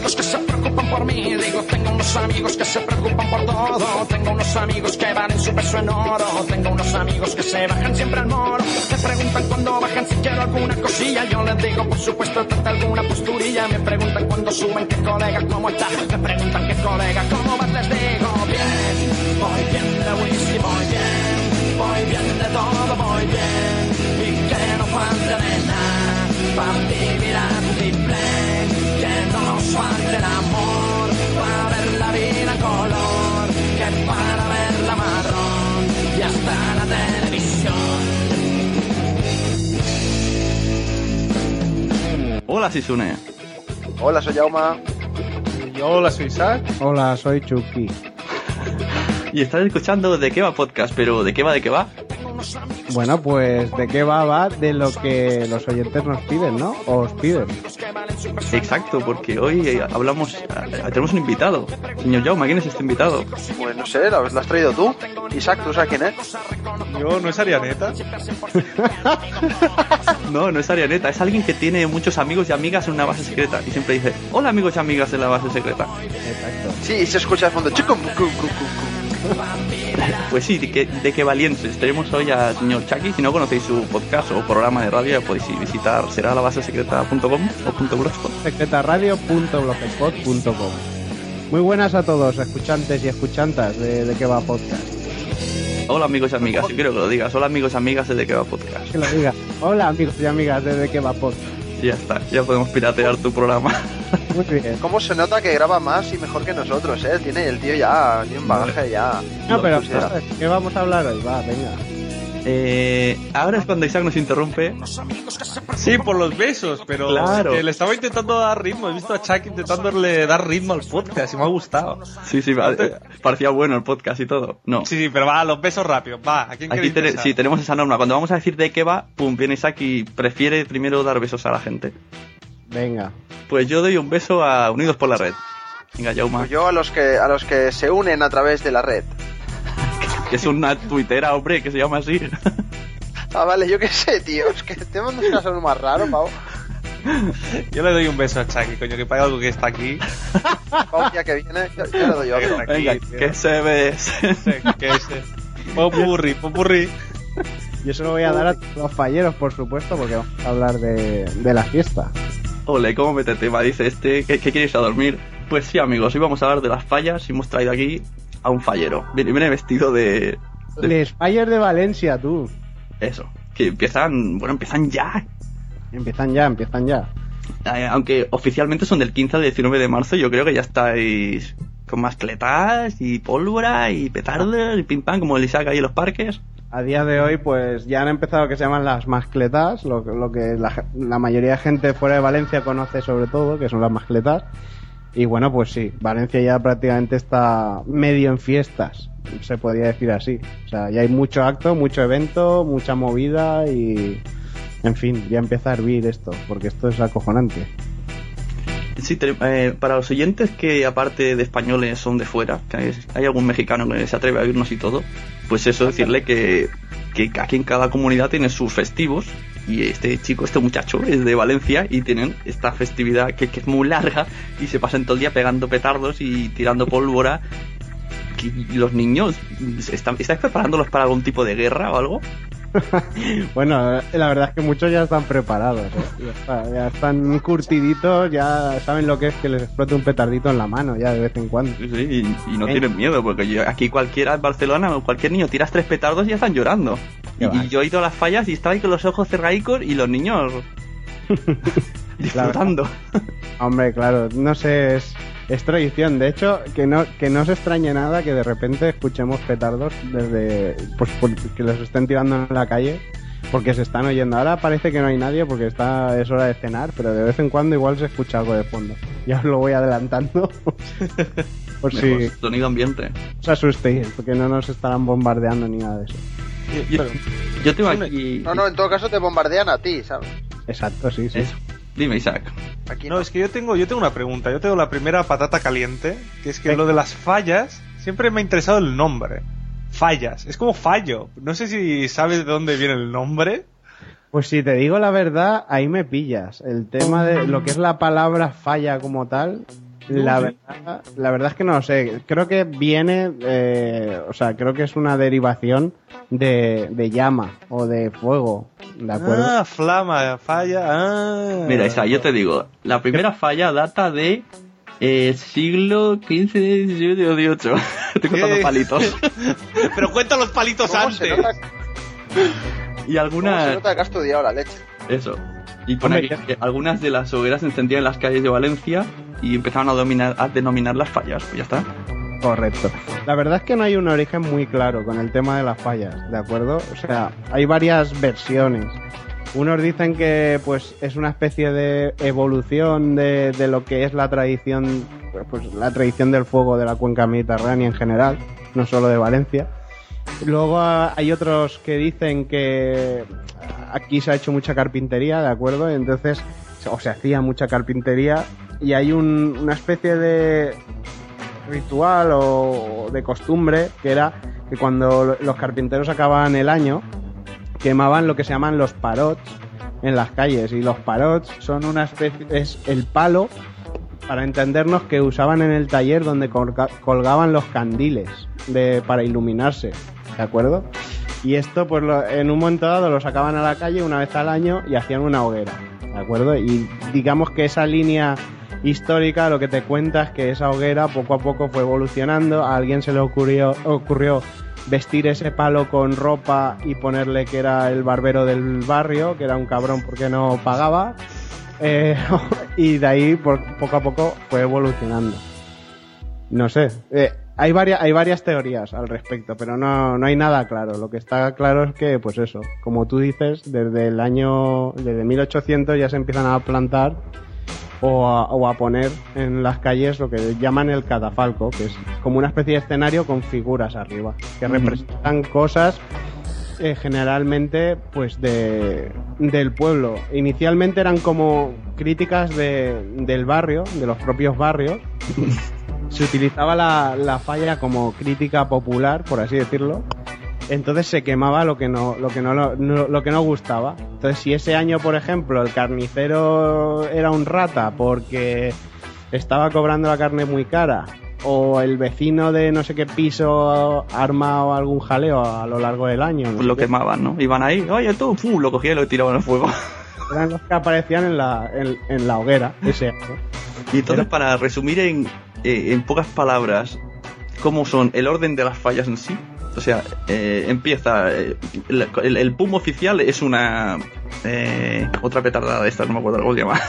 amigos que se preocupan por mí. Digo, tengo unos amigos que se preocupan por todo. Tengo unos amigos que valen su peso en oro. Tengo unos amigos que se bajan siempre al moro. Me preguntan cuando bajan si quiero alguna cosilla. Yo les digo, por supuesto, trata alguna posturilla. Me preguntan cuando suben, qué colega, cómo está. Me preguntan qué colega, cómo vas, les digo, bien. Voy bien de whisky, voy bien. Voy bien de todo, voy bien. Y que no falte de nada. Para vivir a triple. Que no nos falte el amor. Para ver la vida en color. Que para verla marrón. Y hasta la televisión. Hola, Sisune. Hola, soy Jauma. Y hola, soy Isaac. Hola, soy Chucky. Y estás escuchando De qué va podcast, pero ¿de qué va? Bueno, pues ¿de qué va? Va de lo que los oyentes nos piden, ¿no? O os piden. Exacto, porque hoy tenemos un invitado. Señor Jaume, ¿quién es este invitado? Pues no sé, ¿lo has traído tú? Isaac, ¿tú sabes quién es? Yo, ¿no es Arianeta? No es Arianeta, es alguien que tiene muchos amigos y amigas en una base secreta. Y siempre dice, hola amigos y amigas en la base secreta. Exacto. Sí, y se escucha de fondo. Chico, Pues sí, de qué valientes. Tenemos hoy al señor Chucky. Si no conocéis su podcast o programa de radio, podéis visitar será la basesecreta.com o .blogspot. secretarradio.blogspot.com. Muy buenas a todos, escuchantes y escuchantas de qué va podcast. Hola amigos y amigas, yo quiero que lo digas. Hola amigos y amigas de qué va podcast. Que lo diga. Hola amigos y amigas de qué va podcast. Y ya está, ya podemos piratear tu programa. Muy bien. ¿Cómo se nota que graba más y mejor que nosotros, eh? Tiene el tío ya, tiene un bagaje ya. No, pero pusiera. ¿qué vamos a hablar hoy? Va, venga. Ahora es cuando Isaac nos interrumpe. Sí, por los besos, pero Claro. le estaba intentando dar ritmo. He visto a Chuck intentándole dar ritmo al podcast y me ha gustado. Sí, parecía bueno el podcast y todo. No. Sí, pero va, los besos rápidos. Va, ¿a quién Aquí queréis besar? sí, tenemos esa norma. Cuando vamos a decir de qué va, pum, viene Isaac y prefiere primero dar besos a la gente. Venga. Pues yo doy un beso a Unidos por la Red. Venga, Jauma. Pues yo a los que se unen a través de la red. Que es una tuitera, hombre, que se llama así. Ah, vale, yo qué sé, tío. Es que te mandas a hacer más raro, Pau. Yo le doy un beso a Chucky, coño, que paga algo que está aquí. Pau, ya que viene, yo le doy otro. Venga, tío. que se ves. Que ese. Popurrí. Yo se lo voy a dar a los falleros, por supuesto, porque vamos a hablar de la fiesta. Ole, ¿cómo mete tema? Dice este, ¿qué quieres a dormir? Pues sí, amigos, hoy vamos a hablar de las fallas y hemos traído aquí a un fallero. Viene vestido de... Les Fallers de Valencia, tú. Eso, que empiezan ya. Empiezan ya. Aunque oficialmente son del 15 al 19 de marzo, yo creo que ya estáis con mascletas y pólvora y petardos y pim pam, como el Isaac ahí en los parques. A día de hoy, pues ya han empezado lo que se llaman las mascletas, lo que la mayoría de gente fuera de Valencia conoce sobre todo, que son las mascletas. Y bueno, pues sí, Valencia ya prácticamente está medio en fiestas, se podría decir así. O sea, ya hay mucho acto, mucho evento, mucha movida y... En fin, ya empieza a hervir esto, porque esto es acojonante. Sí, para los oyentes que aparte de españoles son de fuera, que hay algún mexicano que se atreve a oírnos y todo, pues eso, decirle que aquí en cada comunidad tiene sus festivos y este muchacho es de Valencia y tienen esta festividad que es muy larga y se pasan todo el día pegando petardos y tirando pólvora. ¿Y los niños estáis preparándolos para algún tipo de guerra o algo? Bueno, la verdad es que muchos ya están preparados, ¿eh? Ya están curtiditos, ya saben lo que es que les explote un petardito en la mano ya de vez en cuando. Sí, y no tienen miedo, porque aquí cualquiera en Barcelona o cualquier niño tiras 3 petardos y ya están llorando. Y yo he ido a las fallas y estaba ahí con los ojos cerradicos y los niños disfrutando. Hombre, claro, no sé, es tradición. De hecho, que no se extrañe nada que de repente escuchemos petardos desde que los estén tirando en la calle, porque se están oyendo. Ahora parece que no hay nadie porque es hora de cenar, pero de vez en cuando igual se escucha algo de fondo. Ya os lo voy adelantando. Por si sonido ambiente. os asustéis, porque no nos estarán bombardeando ni nada de eso. Yo tengo aquí... No, en todo caso te bombardean a ti, ¿sabes? Exacto, sí. Eso. Dime, Isaac. Aquí No, es que yo tengo una pregunta. Yo tengo la primera patata caliente, que es que lo de las fallas, siempre me ha interesado el nombre. Fallas, es como fallo. No sé si sabes de dónde viene el nombre. Pues si te digo la verdad, ahí me pillas. El tema de lo que es la palabra falla como tal, La verdad es que no lo sé. Creo que viene, creo que es una derivación de llama o de fuego, ¿de acuerdo? Ah, flama, falla. Ah. Mira, Isa, yo te digo, la primera falla data de siglo XV, XVII o XVIII. Estoy contando palitos. Pero cuenta los palitos ¿Cómo antes. se nota, Y algunas... ¿Cómo se nota que has estudiado la leche? Eso. Y pone Hombre, que algunas de las hogueras se encendían en las calles de Valencia y empezaron a denominar las fallas. Pues ya está. Correcto. La verdad es que no hay un origen muy claro con el tema de las fallas, ¿de acuerdo? O sea, hay varias versiones. Unos dicen que pues es una especie de evolución de lo que es la tradición, pues la tradición del fuego de la cuenca mediterránea en general, no solo de Valencia. Luego hay otros que dicen que aquí se ha hecho mucha carpintería, ¿de acuerdo? Entonces, o se hacía mucha carpintería y hay una especie de ritual o de costumbre que era que cuando los carpinteros acababan el año quemaban lo que se llaman los parots en las calles, y los parots son una especie, es el palo, para entendernos, que usaban en el taller donde colgaban los candiles para iluminarse, ¿de acuerdo? Y esto pues en un momento dado lo sacaban a la calle una vez al año y hacían una hoguera, ¿de acuerdo? Y digamos que esa línea histórica lo que te cuenta es que esa hoguera poco a poco fue evolucionando. A alguien se le ocurrió vestir ese palo con ropa y ponerle que era el barbero del barrio, que era un cabrón porque no pagaba, y de ahí poco a poco fue evolucionando. No sé, hay varias teorías al respecto, pero no hay nada claro. Lo que está claro es que, pues eso, como tú dices, desde 1800 ya se empiezan a plantar o a poner en las calles lo que llaman el catafalco, que es como una especie de escenario con figuras arriba, que representan cosas generalmente pues del pueblo. Inicialmente eran como críticas del barrio, de los propios barrios. Se utilizaba la falla como crítica popular, por así decirlo. Entonces se quemaba lo que no gustaba. Entonces, si ese año, por ejemplo, el carnicero era un rata porque estaba cobrando la carne muy cara, o el vecino de no sé qué piso arma algún jaleo a lo largo del año, Pues lo quemaban, ¿no? Iban ahí, oye tú, lo cogían y lo tiraban al fuego. eran los que aparecían en la hoguera ese año. Y entonces, para resumir en pocas palabras, ¿cómo son el orden de las fallas en sí? O sea, empieza el PUM oficial es una otra petardada de estas, no me acuerdo cómo se llama.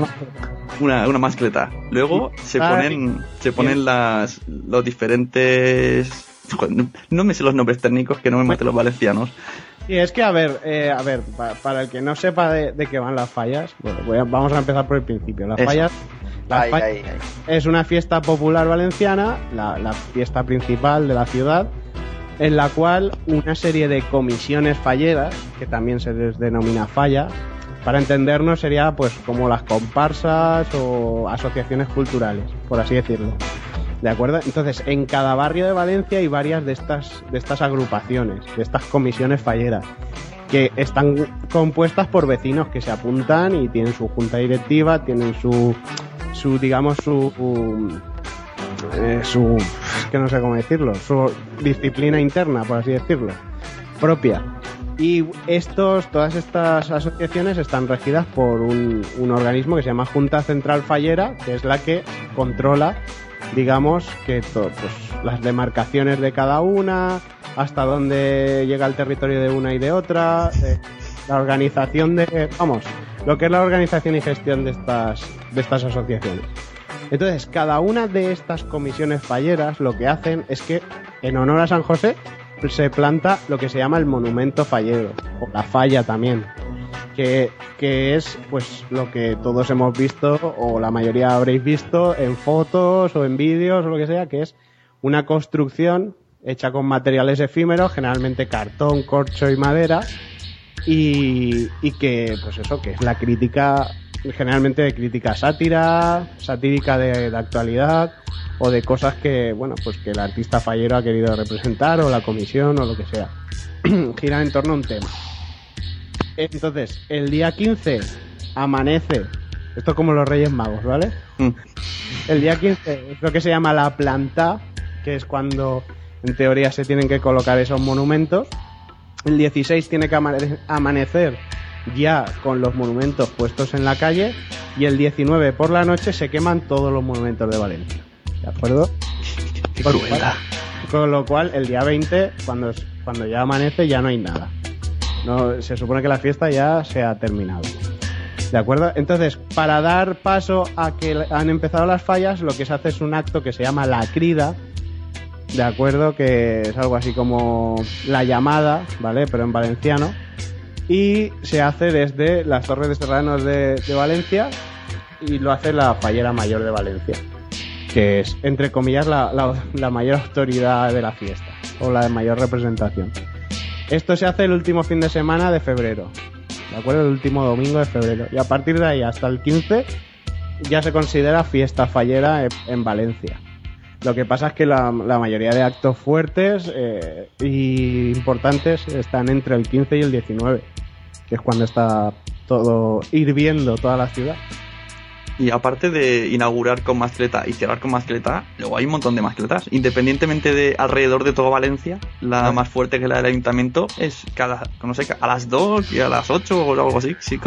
una mascleta. Luego se ponen los diferentes, no me sé los nombres técnicos, que no me maten los valencianos. Y es que, a ver, para el que no sepa de qué van las fallas, bueno, vamos a empezar por el principio. Las fallas es una fiesta popular valenciana, la fiesta principal de la ciudad, en la cual una serie de comisiones falleras, que también se les denomina falla, para entendernos sería pues como las comparsas o asociaciones culturales, por así decirlo. ¿De acuerdo? Entonces, en cada barrio de Valencia hay varias de estas agrupaciones, de estas comisiones falleras, que están compuestas por vecinos que se apuntan y tienen su junta directiva, tienen su que no sé cómo decirlo, su disciplina interna, por así decirlo, propia. Y todas estas asociaciones están regidas por un organismo que se llama Junta Central Fallera, que es la que controla, digamos, que pues las demarcaciones de cada una, hasta dónde llega el territorio de una y de otra, la organización lo que es la organización y gestión de estas asociaciones. Entonces, cada una de estas comisiones falleras lo que hacen es que, en honor a San José, se planta lo que se llama el monumento fallero, o la falla también, que es pues lo que todos hemos visto, o la mayoría habréis visto en fotos o en vídeos o lo que sea, que es una construcción hecha con materiales efímeros, generalmente cartón, corcho y madera, y que, pues eso, que es la crítica, generalmente de crítica satírica de actualidad, o de cosas que, bueno, pues que el artista fallero ha querido representar, o la comisión, o lo que sea. Gira en torno a un tema. Entonces, el día 15 amanece, esto es como los Reyes Magos, ¿vale? El día 15 es lo que se llama la planta, que es cuando en teoría se tienen que colocar esos monumentos. El 16 tiene que amanecer ya con los monumentos puestos en la calle, y el 19 por la noche se queman todos los monumentos de Valencia. ¿De acuerdo? Qué crueldad. Con lo cual, el día 20, cuando ya amanece, ya no hay nada. No, se supone que la fiesta ya se ha terminado. ¿De acuerdo? Entonces, para dar paso a que han empezado las fallas, lo que se hace es un acto que se llama la crida, ¿de acuerdo? Que es algo así como la llamada, ¿vale? Pero en valenciano. Y se hace desde las Torres de Serranos de Valencia, y lo hace la Fallera Mayor de Valencia, que es, entre comillas, la mayor autoridad de la fiesta, o la de mayor representación. Esto se hace el último fin de semana de febrero, ¿de acuerdo? El último domingo de febrero. Y a partir de ahí hasta el 15 ya se considera fiesta fallera en Valencia. Lo que pasa es que la mayoría de actos fuertes y importantes están entre el 15 y el 19, que es cuando está todo hirviendo toda la ciudad. Y aparte de inaugurar con mascleta y cerrar con mascleta, luego hay un montón de mascletas. Independientemente de alrededor de toda Valencia, la más fuerte, que es la del ayuntamiento, es a las 2 y a las 8 o algo así. Sí,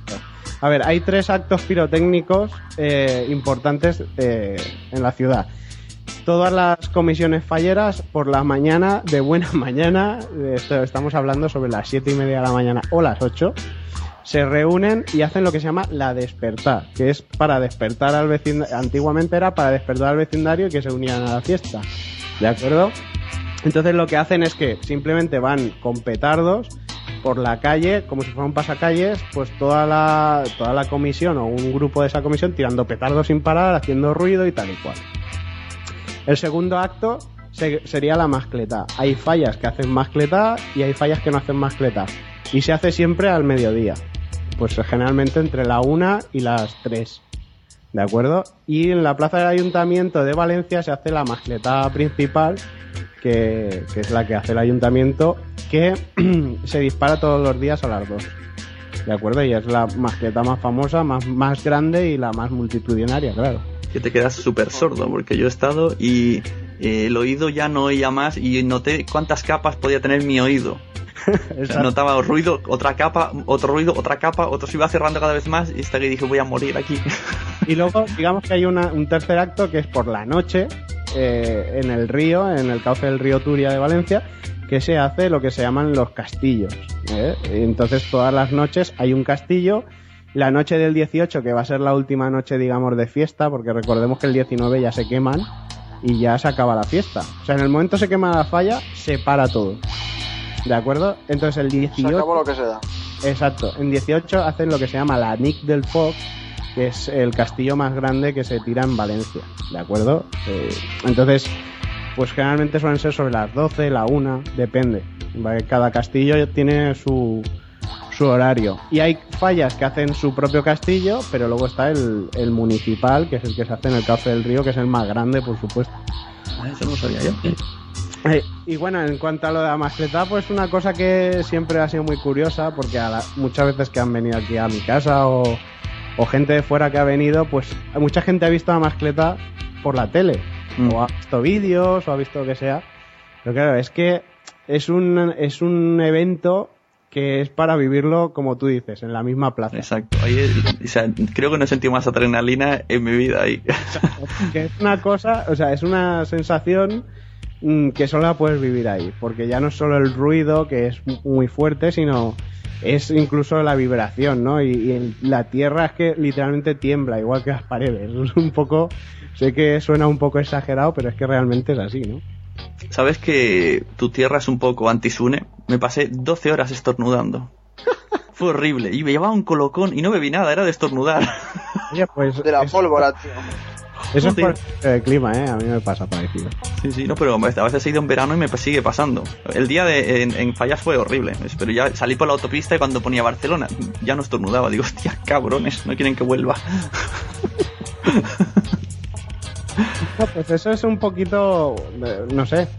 a ver, hay 3 actos pirotécnicos importantes en la ciudad. Todas las comisiones falleras por la mañana, de buena mañana, estamos hablando sobre las 7:30 de la mañana o las 8, se reúnen y hacen lo que se llama la despertar, que es para despertar al vecindario. Antiguamente era para despertar al vecindario y que se unieran a la fiesta, ¿de acuerdo? Entonces lo que hacen es que simplemente van con petardos por la calle, como si fuera un pasacalles, pues toda la comisión o un grupo de esa comisión tirando petardos sin parar, haciendo ruido y tal y cual. El segundo acto sería la mascleta. Hay fallas que hacen mascleta y hay fallas que no hacen mascleta, y se hace siempre al mediodía, pues generalmente entre la 1 y las 3, ¿de acuerdo? Y en la plaza del Ayuntamiento de Valencia se hace la mascleta principal, que es la que hace el Ayuntamiento, que se dispara todos los días a las 2, ¿de acuerdo? Y es la mascleta más famosa, más grande y la más multitudinaria, claro. Que te quedas súper sordo, porque yo he estado y el oído ya no oía más, y noté cuántas capas podía tener mi oído. O sea, notaba ruido, otra capa, otro ruido, otra capa, otro se iba cerrando cada vez más, y hasta que dije, voy a morir aquí. Y luego, digamos que hay un tercer acto que es por la noche, en el río, en el cauce del río Turia de Valencia, que se hace lo que se llaman los castillos, Entonces todas las noches hay un castillo. La noche del 18, que va a ser la última noche, digamos, de fiesta, porque recordemos que el 19 ya se queman y ya se acaba la fiesta. O sea, en el momento se quema la falla, se para todo, ¿de acuerdo? Entonces el 18... Se acabó lo que se da. Exacto. En 18 hacen lo que se llama la Nic del Foc, que es el castillo más grande que se tira en Valencia, ¿de acuerdo? Entonces, pues generalmente suelen ser sobre las 12, la 1, depende. Cada castillo tiene su horario. Y hay fallas que hacen su propio castillo, pero luego está el municipal, que es el que se hace en el cauce del río, que es el más grande, por supuesto. Eso no lo sabía yo. Y bueno, en cuanto a lo de la mascleta, pues una cosa que siempre ha sido muy curiosa, porque muchas veces que han venido aquí a mi casa o gente de fuera que ha venido, pues mucha gente ha visto la mascleta por la tele, o ha visto vídeos, o ha visto lo que sea. Pero claro, es que es un evento que es para vivirlo, como tú dices, en la misma plaza. Exacto. O sea, creo que no he sentido más adrenalina en mi vida ahí. Que es una cosa, o sea, es una sensación que solo la puedes vivir ahí, porque ya no es solo el ruido, que es muy fuerte, sino es incluso la vibración, ¿no? Y la tierra es que literalmente tiembla, igual que las paredes. Es un poco, sé que suena un poco exagerado, pero es que realmente es así, ¿no? ¿Sabes que tu tierra es un poco anti-Sune? Me pasé 12 horas estornudando. Fue horrible. Y me llevaba un colocón y no bebí nada, era de estornudar. Oye, pues De la pólvora, tío. Eso es por el clima, A mí me pasa parecido. Sí, no, pero a veces he ido en verano y me sigue pasando. El día en Fallas fue horrible, pero ya salí por la autopista y cuando ponía Barcelona ya no estornudaba. Digo, hostia, cabrones, no quieren que vuelva. No, pues eso es un poquito, no sé,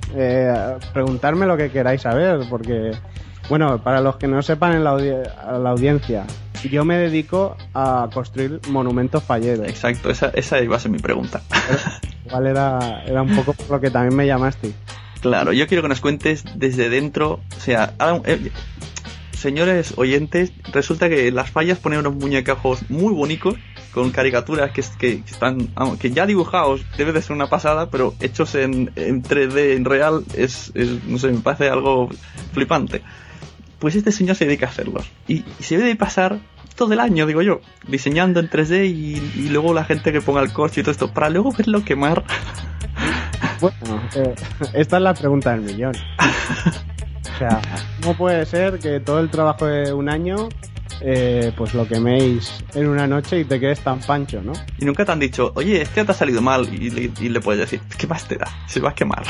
preguntarme lo que queráis saber, porque, bueno, para los que no sepan a la audiencia, yo me dedico a construir monumentos falleros. Exacto, esa iba a ser mi pregunta. Igual era un poco por lo que también me llamaste. Claro, yo quiero que nos cuentes desde dentro, o sea, señores oyentes, resulta que Las Fallas ponen unos muñecajos muy bonitos con caricaturas que están, vamos, que ya dibujados debe de ser una pasada, pero hechos en 3D, en real, es no sé, me parece algo flipante. Pues este señor se dedica a hacerlos y se debe de pasar todo el año, digo yo, diseñando en 3D y luego la gente que ponga el coche y todo esto, para luego verlo quemar. Bueno, esta es la pregunta del millón. O sea, ¿cómo puede ser que todo el trabajo de un año pues lo queméis en una noche y te quedes tan pancho, ¿no? Y nunca te han dicho, oye, este te ha salido mal, y le puedes decir, ¿qué más te da? Se va a quemar.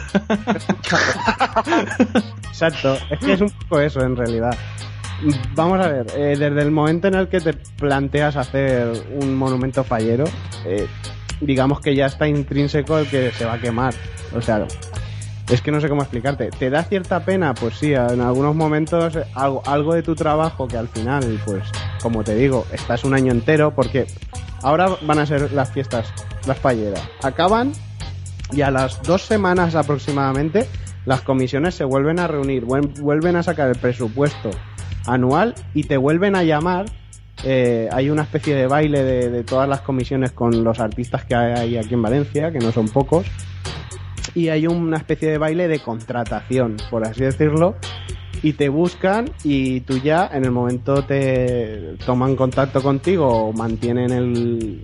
Exacto, es que es un poco eso en realidad. Vamos a ver, desde el momento en el que te planteas hacer un monumento fallero, digamos que ya está intrínseco el que se va a quemar. O sea, es que no sé cómo explicarte. ¿Te da cierta pena? Pues sí, en algunos momentos algo de tu trabajo que al final, pues, como te digo, estás un año entero, porque ahora van a ser las fiestas, las falleras. Acaban y a las 2 semanas aproximadamente las comisiones se vuelven a reunir, vuelven a sacar el presupuesto anual y te vuelven a llamar. Hay una especie de baile de todas las comisiones con los artistas que hay aquí en Valencia, que no son pocos, y hay una especie de baile de contratación, por así decirlo, y te buscan y tú ya en el momento te toman contacto contigo o mantienen el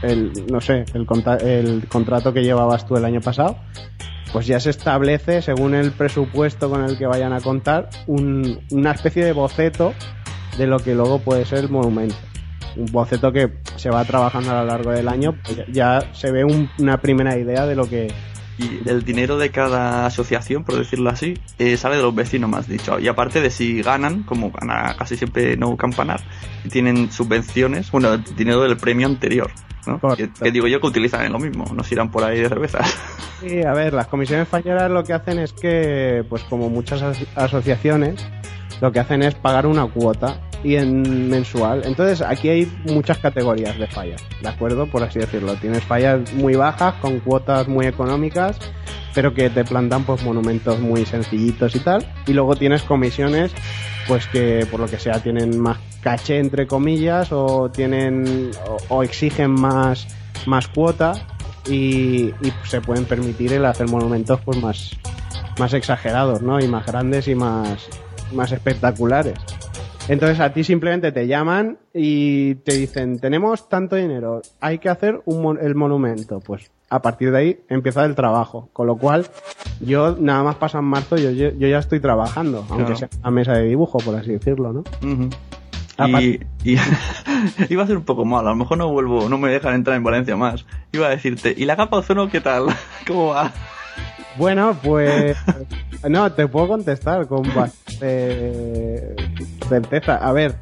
contrato que llevabas tú el año pasado. Pues ya se establece, según el presupuesto con el que vayan a contar, una especie de boceto de lo que luego puede ser el monumento. Un boceto que se va trabajando a lo largo del año, pues ya se ve una primera idea de lo que... Y el dinero de cada asociación, por decirlo así, sale de los vecinos, me has dicho. Y aparte de si ganan, como gana casi siempre No Campanar, tienen subvenciones, bueno, el dinero del premio anterior, ¿no? Que digo yo que utilizan en lo mismo, no se irán por ahí de cervezas. Sí, a ver, las comisiones falleras lo que hacen es que, pues como muchas asociaciones, lo que hacen es pagar una cuota y en mensual. Entonces aquí hay muchas categorías de fallas, ¿de acuerdo? Por así decirlo. Tienes fallas muy bajas con cuotas muy económicas, pero que te plantan pues monumentos muy sencillitos y tal. Y luego tienes comisiones pues que por lo que sea tienen más caché entre comillas o tienen o exigen más cuota y se pueden permitir el hacer monumentos pues más exagerados, ¿no? Y más grandes y más espectaculares. Entonces a ti simplemente te llaman y te dicen, tenemos tanto dinero, hay que hacer el monumento. Pues a partir de ahí empieza el trabajo. Con lo cual, yo nada más pasa en marzo, yo ya estoy trabajando, aunque claro, sea a mesa de dibujo, por así decirlo, ¿no? Uh-huh. Y iba a ser un poco malo, a lo mejor no me dejan entrar en Valencia más. Iba a decirte, ¿y la capa de ozono qué tal? ¿Cómo va? Bueno, pues no, te puedo contestar con bastante certeza. A ver,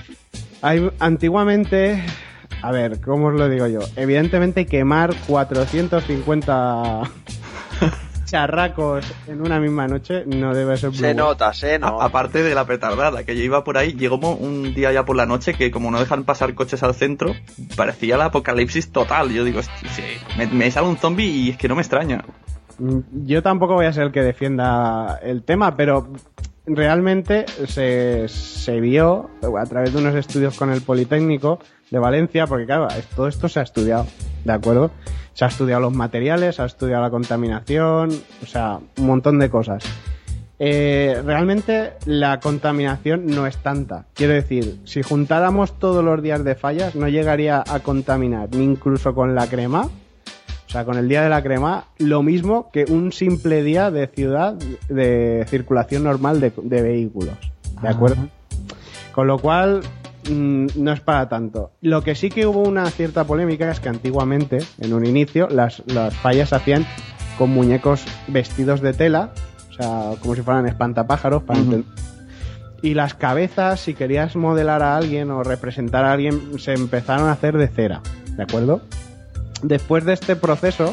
antiguamente, a ver, ¿cómo os lo digo yo? Evidentemente quemar 450 charracos en una misma noche no debe ser Se nota. Aparte de la petardada, que yo iba por ahí, llegó un día ya por la noche que como no dejan pasar coches al centro, parecía el apocalipsis total. Yo digo, sí, me sale un zombie y es que no me extraña. Yo tampoco voy a ser el que defienda el tema, pero realmente se vio a través de unos estudios con el Politécnico de Valencia, porque claro, todo esto se ha estudiado, ¿de acuerdo? Se ha estudiado los materiales, se ha estudiado la contaminación, o sea, un montón de cosas. Realmente la contaminación no es tanta. Quiero decir, si juntáramos todos los días de fallas, no llegaría a contaminar ni incluso con la crema. O sea, con el día de la crema, lo mismo que un simple día de ciudad de circulación normal de vehículos. ¿De acuerdo? Con lo cual, no es para tanto. Lo que sí que hubo una cierta polémica es que antiguamente, en un inicio, las fallas se hacían con muñecos vestidos de tela, o sea, como si fueran espantapájaros, para entender. Y las cabezas, si querías modelar a alguien o representar a alguien, se empezaron a hacer de cera. ¿De acuerdo? Después de este proceso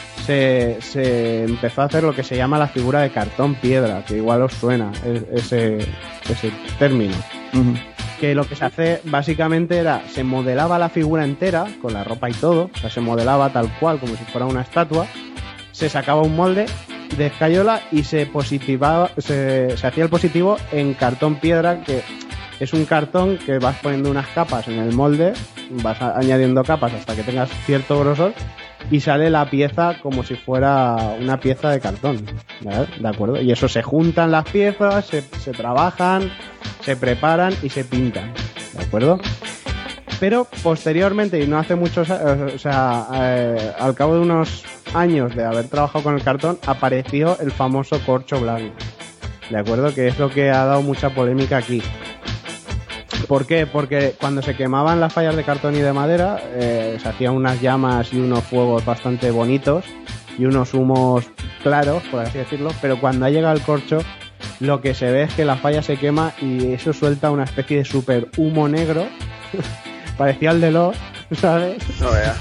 se empezó a hacer lo que se llama la figura de cartón piedra, que igual os suena ese término. que lo que se hace básicamente era, se modelaba la figura entera, con la ropa y todo, o sea, se modelaba tal cual, como si fuera una estatua, se sacaba un molde de escayola y se hacía el positivo en cartón piedra, que es un cartón que vas poniendo unas capas en el molde, vas añadiendo capas hasta que tengas cierto grosor y sale la pieza como si fuera una pieza de cartón, ¿vale? ¿De acuerdo? Y eso se juntan las piezas, se trabajan, se preparan y se pintan, ¿de acuerdo? Pero posteriormente, y no hace muchos años, o sea, al cabo de unos años de haber trabajado con el cartón, apareció el famoso corcho blanco, ¿de acuerdo? Que es lo que ha dado mucha polémica aquí. ¿Por qué? Porque cuando se quemaban las fallas de cartón y de madera, se hacían unas llamas y unos fuegos bastante bonitos y unos humos claros, por así decirlo, pero cuando ha llegado el corcho, lo que se ve es que la falla se quema y eso suelta una especie de super humo negro, parecía el de los, ¿sabes? No veas.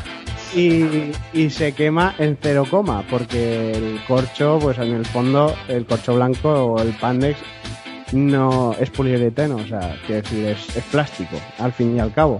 Y se quema en 0, porque el corcho, pues en el fondo, el corcho blanco o el Pandex no es poliuretano, o sea, quiero decir, es plástico, al fin y al cabo.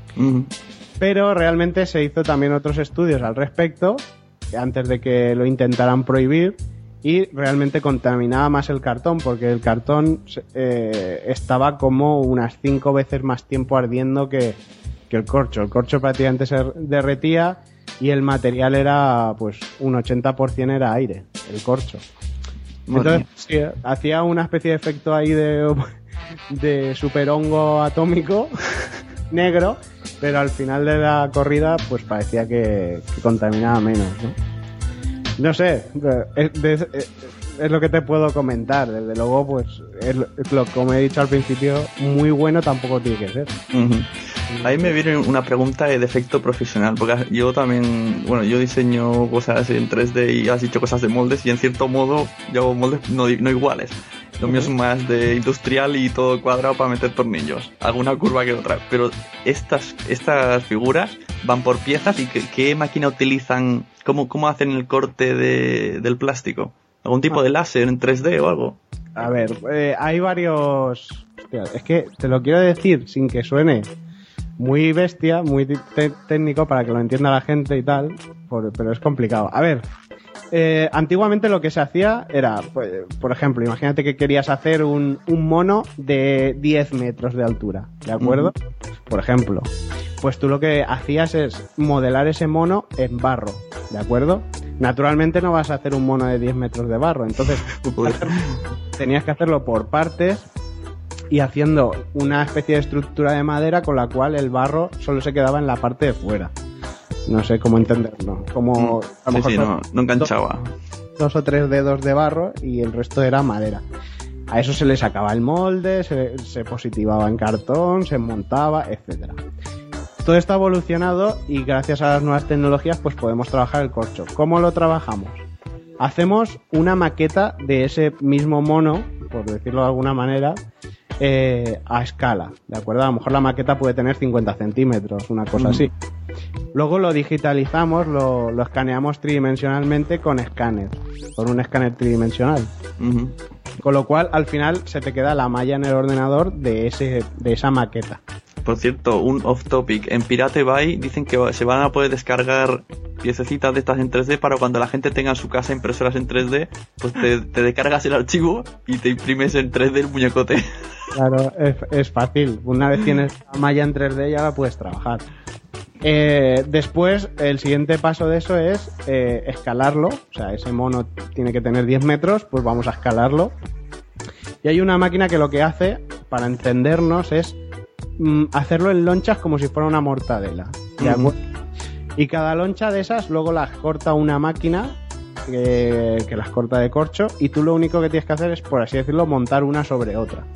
Pero realmente se hizo también otros estudios al respecto, antes de que lo intentaran prohibir, y realmente contaminaba más el cartón, porque el cartón estaba como unas 5 veces más tiempo ardiendo que el corcho. El corcho prácticamente se derretía y el material era, pues, un 80% era aire, el corcho. Entonces, sí, hacía una especie de efecto ahí de super hongo atómico negro, pero al final de la corrida pues parecía que contaminaba menos, ¿no? No sé, es lo que te puedo comentar. Desde luego, pues, como he dicho al principio, muy bueno tampoco tiene que ser. Ahí me viene una pregunta de efecto profesional, porque yo también, bueno, yo diseño cosas en 3D y has dicho cosas de moldes, y en cierto modo yo hago moldes no iguales. Lo mío es más de industrial y todo cuadrado para meter tornillos, alguna curva que otra, pero estas figuras van por piezas. ¿Y qué máquina utilizan? ¿Cómo hacen el corte del plástico? ¿Algún tipo de láser en 3D o algo? A ver, hay varios... Hostia, es que te lo quiero decir sin que suene muy bestia, muy técnico para que lo entienda la gente y tal, pero es complicado. A ver, antiguamente lo que se hacía era, pues, por ejemplo, imagínate que querías hacer un mono de 10 metros de altura, ¿de acuerdo? Por ejemplo, pues tú lo que hacías es modelar ese mono en barro, ¿de acuerdo? Naturalmente no vas a hacer un mono de 10 metros de barro, entonces tenías que hacerlo por partes y haciendo una especie de estructura de madera con la cual el barro solo se quedaba en la parte de fuera. No sé cómo entenderlo. Como a lo mejor no enganchaba. 2 o 3 dedos de barro y el resto era madera. A eso se le sacaba el molde, se positivaba en cartón, se montaba, etcétera. Todo está evolucionado y gracias a las nuevas tecnologías pues podemos trabajar el corcho. ¿Cómo lo trabajamos? Hacemos una maqueta de ese mismo mono, por decirlo de alguna manera, a escala, ¿de acuerdo? A lo mejor la maqueta puede tener 50 centímetros, una cosa así. Luego lo digitalizamos, lo escaneamos tridimensionalmente con un escáner tridimensional. Con lo cual, al final, se te queda la malla en el ordenador de esa maqueta. Por cierto, un off topic, en Pirate Bay dicen que se van a poder descargar piececitas de estas en 3D para cuando la gente tenga en su casa impresoras en 3D, pues te descargas el archivo y te imprimes en 3D el muñecote. Claro, es fácil. Una vez tienes la malla en 3D ya la puedes trabajar. Después, el siguiente paso de eso es escalarlo. O sea, ese mono tiene que tener 10 metros, pues vamos a escalarlo. Y hay una máquina que lo que hace, para entendernos, es hacerlo en lonchas como si fuera una mortadela. ¿De acuerdo? Y cada loncha de esas luego las corta una máquina que las corta de corcho, y tú lo único que tienes que hacer es, por así decirlo, montar una sobre otra.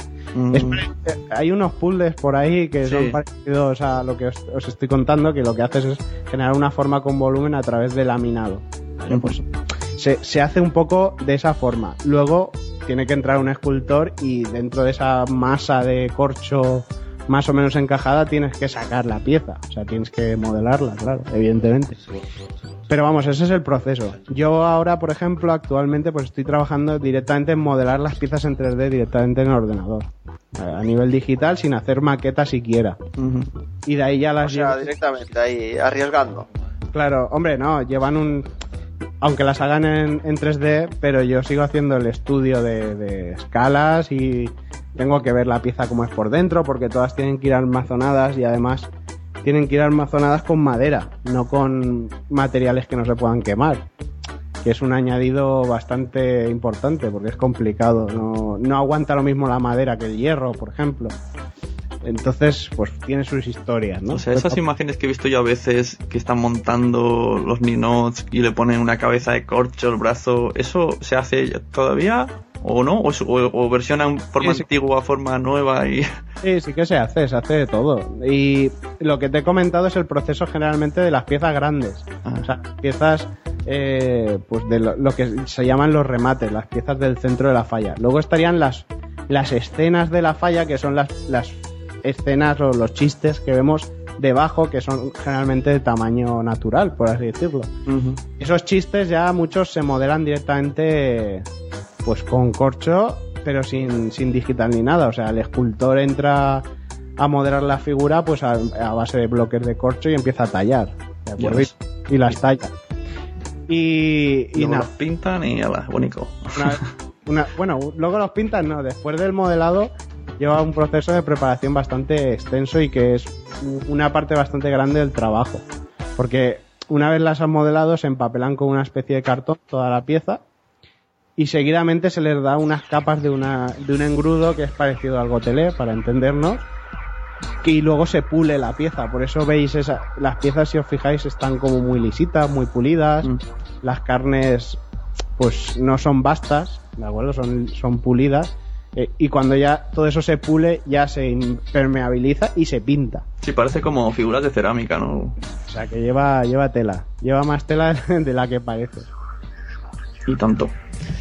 Hay unos puzzles por ahí que son parecidos a lo que os estoy contando, que lo que haces es generar una forma con volumen a través de laminado. ¿Vale? Pues se hace un poco de esa forma. Luego tiene que entrar un escultor y dentro de esa masa de corcho más o menos encajada tienes que sacar la pieza, o sea, tienes que modelarla, claro, evidentemente. Pero vamos, ese es el proceso. Yo ahora, por ejemplo, actualmente pues estoy trabajando directamente en modelar las piezas en 3D directamente en el ordenador. a nivel digital, sin hacer maqueta siquiera. Ujú. Y de ahí ya O las sea, llevan- directamente ahí, arriesgando. Claro, hombre, no, llevan un... Aunque las hagan en 3D, pero yo sigo haciendo el estudio de escalas y tengo que ver la pieza como es por dentro, porque todas tienen que ir almacenadas y además tienen que ir almacenadas con madera, no con materiales que no se puedan quemar, que es un añadido bastante importante porque es complicado, no aguanta lo mismo la madera que el hierro, por ejemplo. Entonces, pues tiene sus historias, ¿no? O sea, esas imágenes que he visto yo a veces que están montando los ninots y le ponen una cabeza de corcho, el brazo, ¿eso se hace todavía o no? ¿O versionan forma Sí. antigua, forma nueva y...? Sí que se hace de todo. Y lo que te he comentado es el proceso generalmente de las piezas grandes. Ah. O sea, piezas pues de lo que se llaman los remates, las piezas del centro de la falla. Luego estarían las escenas de la falla, que son las escenas o los chistes que vemos debajo, que son generalmente de tamaño natural, por así decirlo. Ujú. Esos chistes ya muchos se modelan directamente pues con corcho, pero sin digital ni nada. O sea, el escultor entra a modelar la figura pues a base de bloques de corcho y empieza a tallar, ¿de acuerdo? Ya ves. Y las talla. Y Luego nada, los pintan y ala, bonito. bueno, luego los pintan, no, después del modelado lleva un proceso de preparación bastante extenso y que es una parte bastante grande del trabajo, porque una vez las han modelado se empapelan con una especie de cartón toda la pieza y seguidamente se les da unas capas de un engrudo que es parecido al gotelé, para entendernos, y luego se pule la pieza. Por eso veis las piezas, si os fijáis, están como muy lisitas, muy pulidas. Las carnes pues no son bastas, ¿de acuerdo? Son pulidas. Y cuando ya todo eso se pule, ya se impermeabiliza y se pinta. Sí, parece como figuras de cerámica, ¿no? O sea que lleva tela. Lleva más tela de la que parece. Y tanto.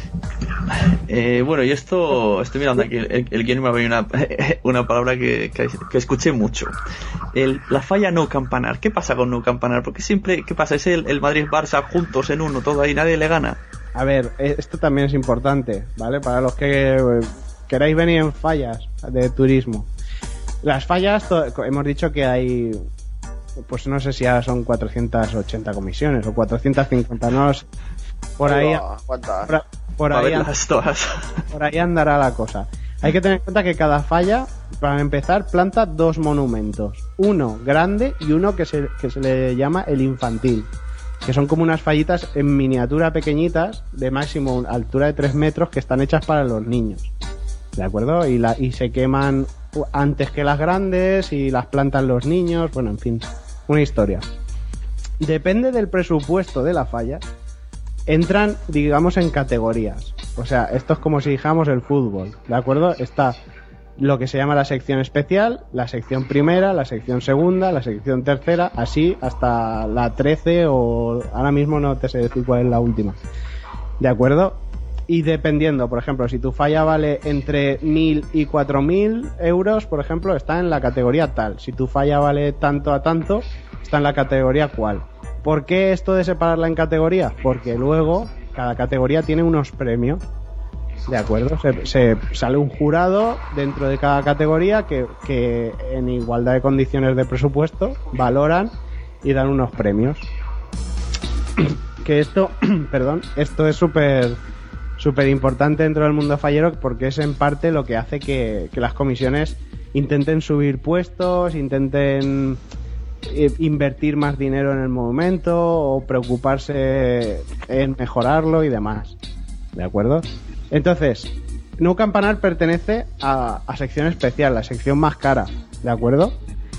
Bueno, y estoy mirando aquí el guión y me ha venido una palabra que escuché mucho. La falla no campanar. ¿Qué pasa con no campanar? Porque siempre, ¿qué pasa? ¿Es el Madrid-Barça juntos en uno, todo ahí, nadie le gana? A ver, esto también es importante, ¿vale? Para los que queráis venir en fallas de turismo. Las fallas, hemos dicho que hay, pues no sé si ahora son 480 comisiones o 450, no sé. Por ahí, ¿Cuántas? por A ahí, verlas todas. por ahí andará la cosa. Hay que tener en cuenta que cada falla, para empezar, planta dos monumentos. Uno grande y uno que se le llama el infantil, que son como unas fallitas en miniatura pequeñitas, de máximo altura de 3 metros, que están hechas para los niños. ¿De acuerdo? Y se queman antes que las grandes y las plantan los niños. Bueno, en fin, una historia. Depende del presupuesto de la falla, entran, digamos, en categorías. O sea, esto es como si dijéramos el fútbol, ¿de acuerdo? Está lo que se llama la sección especial, la sección primera, la sección segunda, la sección tercera, así hasta la 13 o ahora mismo no te sé decir cuál es la última. ¿De acuerdo? Y dependiendo, por ejemplo, si tu falla vale entre 1.000 y 4.000 euros, por ejemplo, está en la categoría tal. Si tu falla vale tanto a tanto, está en la categoría cual. ¿Por qué esto de separarla en categorías? Porque luego cada categoría tiene unos premios, ¿de acuerdo? Se sale un jurado dentro de cada categoría que en igualdad de condiciones de presupuesto valoran y dan unos premios. Que esto, perdón, esto es súper importante dentro del mundo fallero, porque es en parte lo que hace que las comisiones intenten subir puestos, intenten invertir más dinero en el monumento o preocuparse en mejorarlo y demás, ¿de acuerdo? Entonces, No Campanar pertenece a sección especial, la sección más cara, ¿de acuerdo?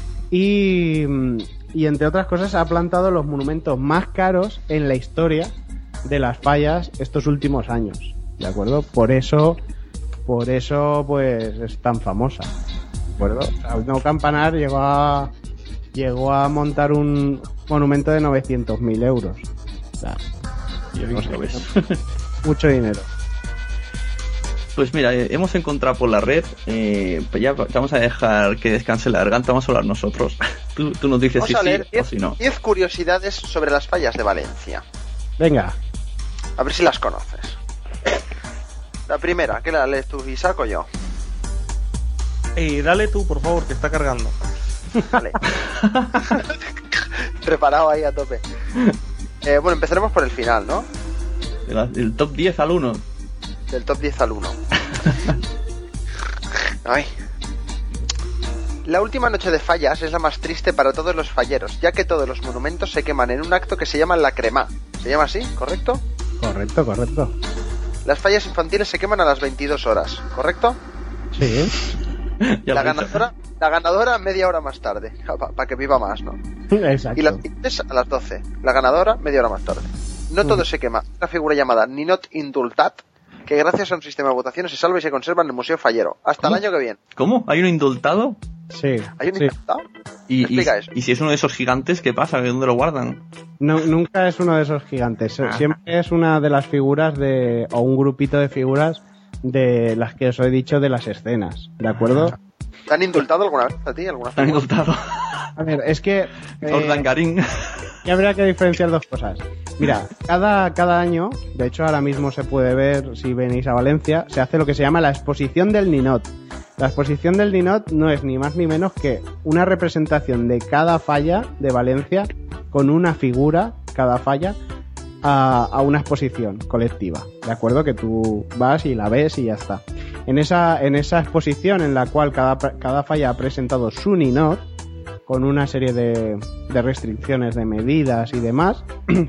Y entre otras cosas ha plantado los monumentos más caros en la historia de las fallas estos últimos años, ¿de acuerdo? Por eso pues es tan famosa, ¿de acuerdo? No Campanar llegó a montar un monumento de 900.000 euros. O sea, no sé, mucho dinero. Pues mira, hemos encontrado por la red, pues ya vamos a dejar que descanse la garganta, vamos a hablar nosotros. Tú nos dices Vamos si a leer sí o si no. 10 curiosidades sobre las fallas de Valencia. Venga. A ver si las conoces. La primera, ¿qué la lees tú y saco yo? Dale tú, por favor, que está cargando. Vale. Preparado ahí a tope. Bueno, empezaremos por el final, ¿no? El top 10 al 1. Del top 10 al 1. Ay. La última noche de fallas es la más triste para todos los falleros, ya que todos los monumentos se queman en un acto que se llama la crema. ¿Se llama así? ¿Correcto? Correcto. Las fallas infantiles se queman a las 22 horas, ¿correcto? Sí. La ganadora media hora más tarde, para que viva más, ¿no? Exacto. Y las siguientes a las 12. La ganadora media hora más tarde. No todo se quema. Una figura llamada Ninot Indultat, que gracias a un sistema de votaciones se salva y se conserva en el Museo Fallero. Hasta el año que viene. ¿Cómo? ¿Hay un indultado? Sí. ¿Hay un indultado? Explica eso. Y si es uno de esos gigantes, ¿qué pasa? ¿Dónde lo guardan? No, nunca es uno de esos gigantes. Siempre es una de las figuras o un grupito de figuras de las que os he dicho de las escenas, ¿de acuerdo? ¿Te han indultado alguna vez a ti? ¿Te han indultado? A ver, es que... Ordangarín. Y habría que diferenciar dos cosas. Mira, cada año, de hecho ahora mismo se puede ver, si venís a Valencia, se hace lo que se llama la exposición del Ninot. La exposición del Ninot no es ni más ni menos que una representación de cada falla de Valencia con una figura, cada falla, a una exposición colectiva, ¿de acuerdo? Que tú vas y la ves y ya está. En esa exposición en la cual cada falla ha presentado su Ninot, con una serie de restricciones, de medidas y demás,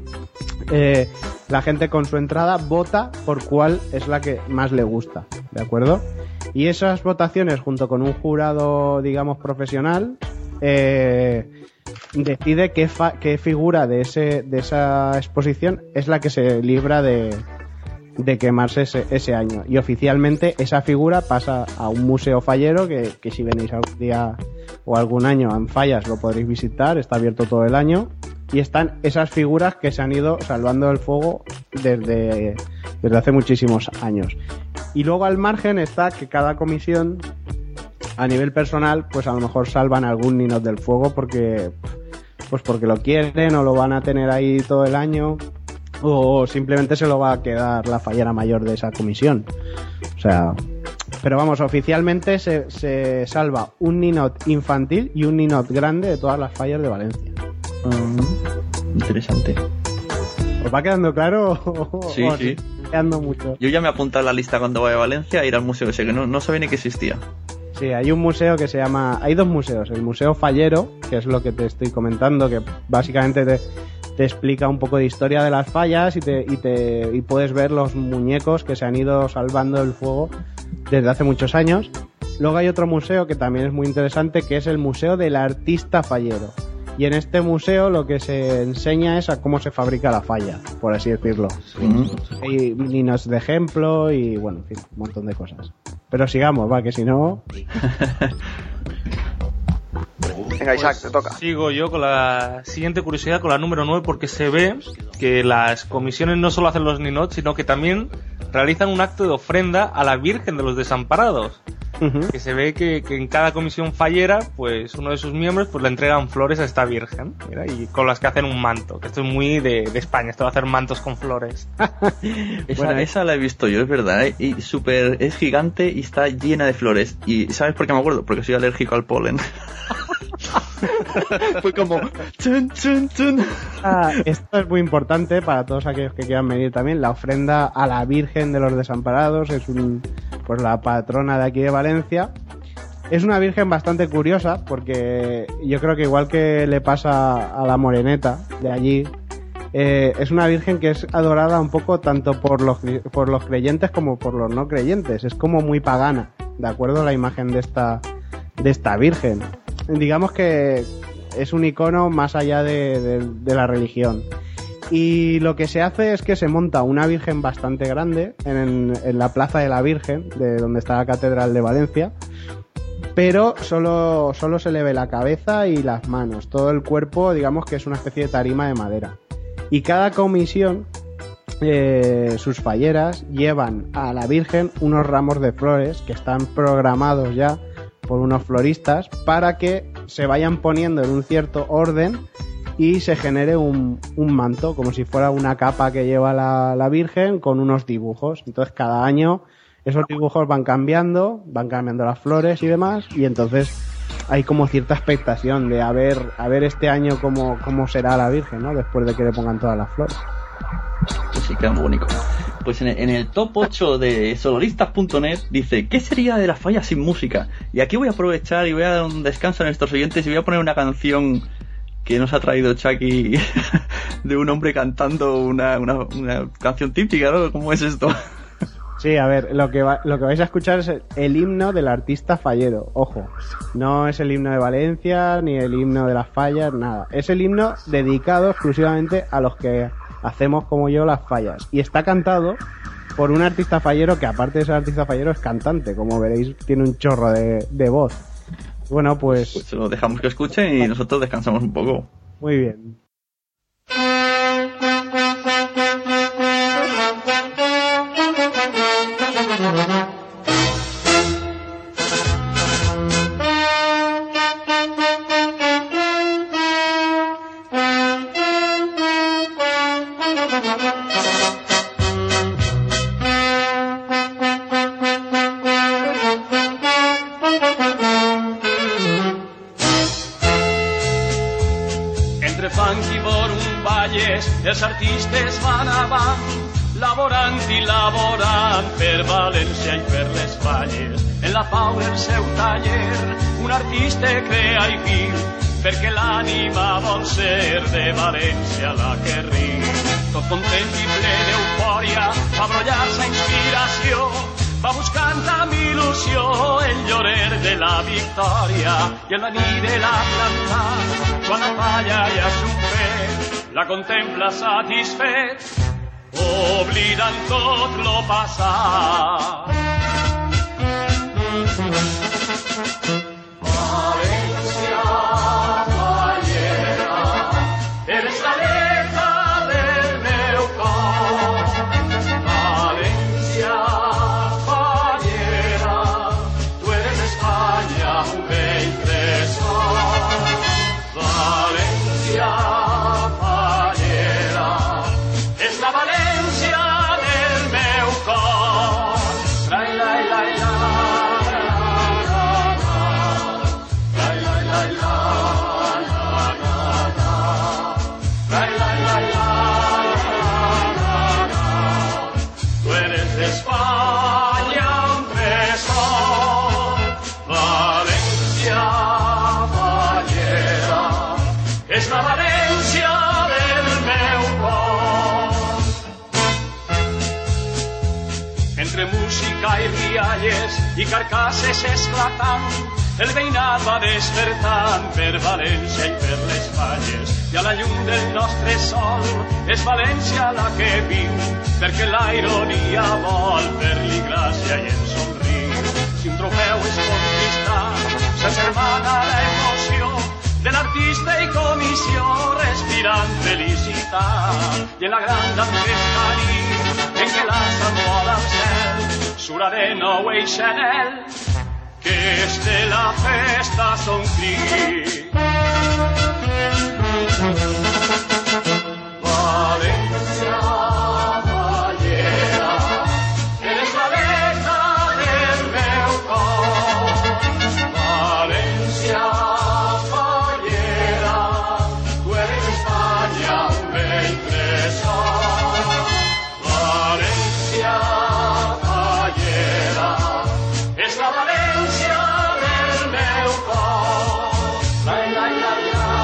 la gente con su entrada vota por cuál es la que más le gusta, ¿de acuerdo? Y esas votaciones, junto con un jurado, digamos, profesional, decide qué figura de esa exposición es la que se libra de quemarse ese año. Y oficialmente esa figura pasa a un museo fallero que si venís algún día o algún año en Fallas lo podréis visitar, está abierto todo el año, y están esas figuras que se han ido salvando del fuego desde hace muchísimos años. Y luego al margen está que cada comisión a nivel personal pues a lo mejor salvan algún Ninot del fuego porque lo quieren o lo van a tener ahí todo el año, o simplemente se lo va a quedar la fallera mayor de esa comisión. O sea, pero vamos, oficialmente se salva un Ninot infantil y un Ninot grande de todas las fallas de Valencia. Interesante. ¿Os va quedando claro? Sí, sí. Quedando mucho. Yo ya me apunto a la lista cuando vaya a Valencia a ir al museo ese, que no sabía ni que existía. Sí, hay un museo que se llama... Hay dos museos. El Museo Fallero, que es lo que te estoy comentando, que básicamente te explica un poco de historia de las fallas y puedes ver los muñecos que se han ido salvando del fuego desde hace muchos años. Luego hay otro museo que también es muy interesante, que es el Museo del Artista Fallero. Y en este museo lo que se enseña es a cómo se fabrica la falla, por así decirlo. Hay ninos de ejemplo y, bueno, en fin, un montón de cosas. Pero sigamos, va, que si no... Venga, Isaac, te toca. Sigo yo con la siguiente curiosidad, con la número 9, porque se ve que las comisiones no solo hacen los Ninot, sino que también realizan un acto de ofrenda a la Virgen de los Desamparados. Que se ve que en cada comisión fallera, pues uno de sus miembros pues le entregan flores a esta Virgen, mira, y con las que hacen un manto, que esto es muy de España, esto va a hacer mantos con flores. Esa la he visto yo, es verdad, ¿eh? Y es gigante y está llena de flores. ¿Y sabes por qué me acuerdo? Porque soy alérgico al polen. Fue como... Chun, chun, chun. Esto es muy importante para todos aquellos que quieran venir también. La ofrenda a la Virgen de los Desamparados es pues la patrona de aquí de Valencia. Es una virgen bastante curiosa porque yo creo que igual que le pasa a la Moreneta de allí, es una virgen que es adorada un poco tanto por los creyentes como por los no creyentes. Es como muy pagana, ¿de acuerdo? La imagen de esta virgen. Digamos que es un icono más allá de la religión. Y lo que se hace es que se monta una virgen bastante grande en la Plaza de la Virgen, de donde está la Catedral de Valencia, pero solo se le ve la cabeza y las manos. Todo el cuerpo, digamos que es una especie de tarima de madera. Y cada comisión, sus falleras, llevan a la Virgen unos ramos de flores que están programados ya por unos floristas para que se vayan poniendo en un cierto orden y se genere un manto, como si fuera una capa que lleva la Virgen con unos dibujos. Entonces cada año esos dibujos van cambiando las flores y demás, y entonces hay como cierta expectación de a ver este año cómo será la Virgen, ¿no? Después de que le pongan todas las flores. Pues sí, queda muy bonito. Pues en el top 8 de soloristas.net dice: ¿qué sería de las fallas sin música? Y aquí voy a aprovechar y voy a dar un descanso a nuestros oyentes y voy a poner una canción que nos ha traído Chucky de un hombre cantando una canción típica, ¿no? ¿Cómo es esto? Sí, a ver, lo que vais a escuchar es el himno del artista fallero. Ojo, no es el himno de Valencia ni el himno de las fallas, nada. Es el himno dedicado exclusivamente a los que hacemos como yo las fallas. Y está cantado por un artista fallero que, aparte de ser artista fallero, es cantante. Como veréis, tiene un chorro de voz. Bueno, pues se lo dejamos que escuchen y nosotros descansamos un poco. Muy bien. Els artistes van avant, laborant i laborant per València i per les Falles. En la pau del seu taller, un artista crea i viu, perquè l'ànima vol ser de València la que riu. Tot content i ple d'eufòria, va brollar-se inspiració, va buscant amb il·lusió el llorer de la victòria. I el venir de la planta, quan la falla ja s'ho fet, la contempla satisfet, oblidant tot lo passat. València, fallera, eres l'aleta del meu cor. València, fallera, tu eres Espanya, un vell tresor. València, i rialles i carcasses esclatant, el veïnat va despertant per València i per les Falles. I a la llum del nostre sol és València la que viu, perquè la ironia vol fer-li gràcia i ens somriu. Si un trofeu és conquistat, s'engermana l'emoció de l'artista i comissió respirant felicitat. I en la gran d'Empesta nit en què l'asa vola al cel, sura de nou eixenel, que és de la festa son crit. València, fallera, eres l'aleta del meu cor. València, fallera, tu eres Espanya, un vell tresor. València, és la València del meu cor. La, la, la, la.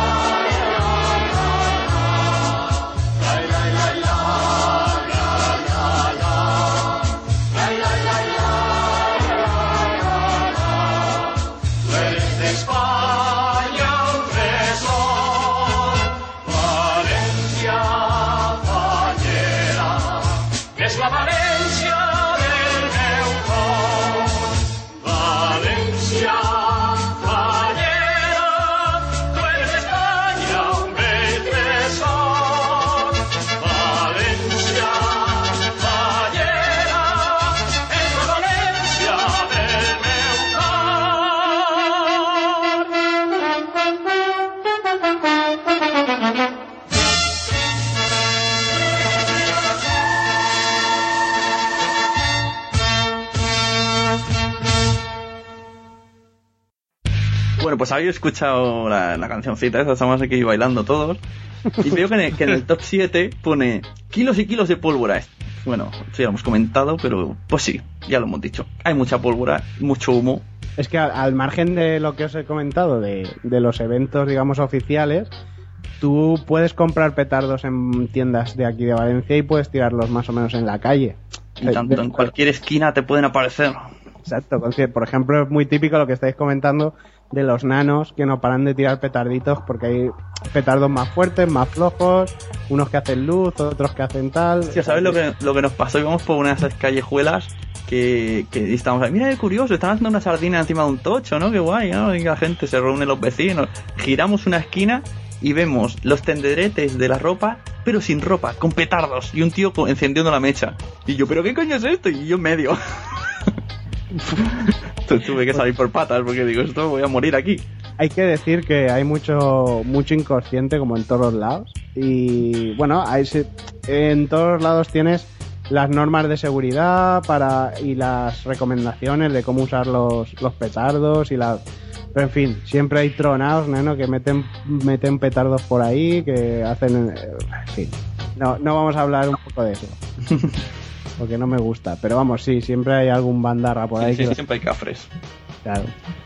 Bueno, pues habéis escuchado la cancioncita esa, estamos aquí bailando todos. Y veo que en el top 7 pone kilos y kilos de pólvora. Bueno, sí, lo hemos comentado, pero pues sí, ya lo hemos dicho. Hay mucha pólvora, mucho humo. Es que al margen de lo que os he comentado, de los eventos, digamos, oficiales, tú puedes comprar petardos en tiendas de aquí de Valencia y puedes tirarlos más o menos en la calle. Y tanto en cualquier esquina te pueden aparecer. Exacto, por ejemplo, es muy típico lo que estáis comentando de los nanos que no paran de tirar petarditos porque hay petardos más fuertes, más flojos, unos que hacen luz, otros que hacen tal. Sí, ¿sabes lo que nos pasó? Íbamos por una de esas callejuelas que estábamos ahí, mira qué curioso, están haciendo una sardina encima de un tocho, ¿no? Qué guay, ¿no? Y la gente se reúne, los vecinos, giramos una esquina y vemos los tenderetes de la ropa, pero sin ropa, con petardos, y un tío encendiendo la mecha. Y yo, ¿pero qué coño es esto? Y yo en medio. Tuve que salir por patas porque digo, esto voy a morir aquí. Hay que decir que hay mucho inconsciente como en todos los lados. Y bueno, en todos los lados tienes las normas de seguridad y las recomendaciones de cómo usar los petardos pero en fin, siempre hay tronados, ¿no? Que meten petardos por ahí, que hacen... En fin, no vamos a hablar un poco de eso. Porque no me gusta. Pero vamos, sí, siempre hay algún bandarra por ahí. Sí, siempre hay cafres. Claro.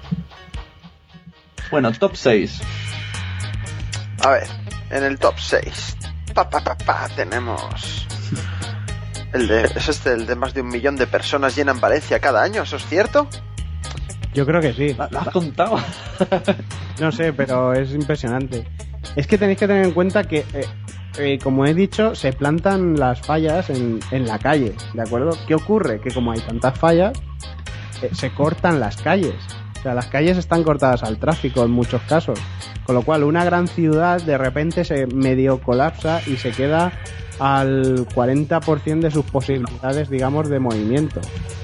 Bueno, top 6. A ver, en el top 6 tenemos el de más de 1 millón de personas llenan Valencia cada año, ¿eso es cierto? Yo creo que sí. ¿Lo has contado? No sé, pero es impresionante. Es que tenéis que tener en cuenta que, como he dicho, se plantan las fallas en la calle, ¿de acuerdo? ¿Qué ocurre? Que como hay tantas fallas, se cortan las calles. O sea, las calles están cortadas al tráfico en muchos casos. Con lo cual, una gran ciudad de repente se medio colapsa y se queda al 40% de sus posibilidades, digamos, de movimiento.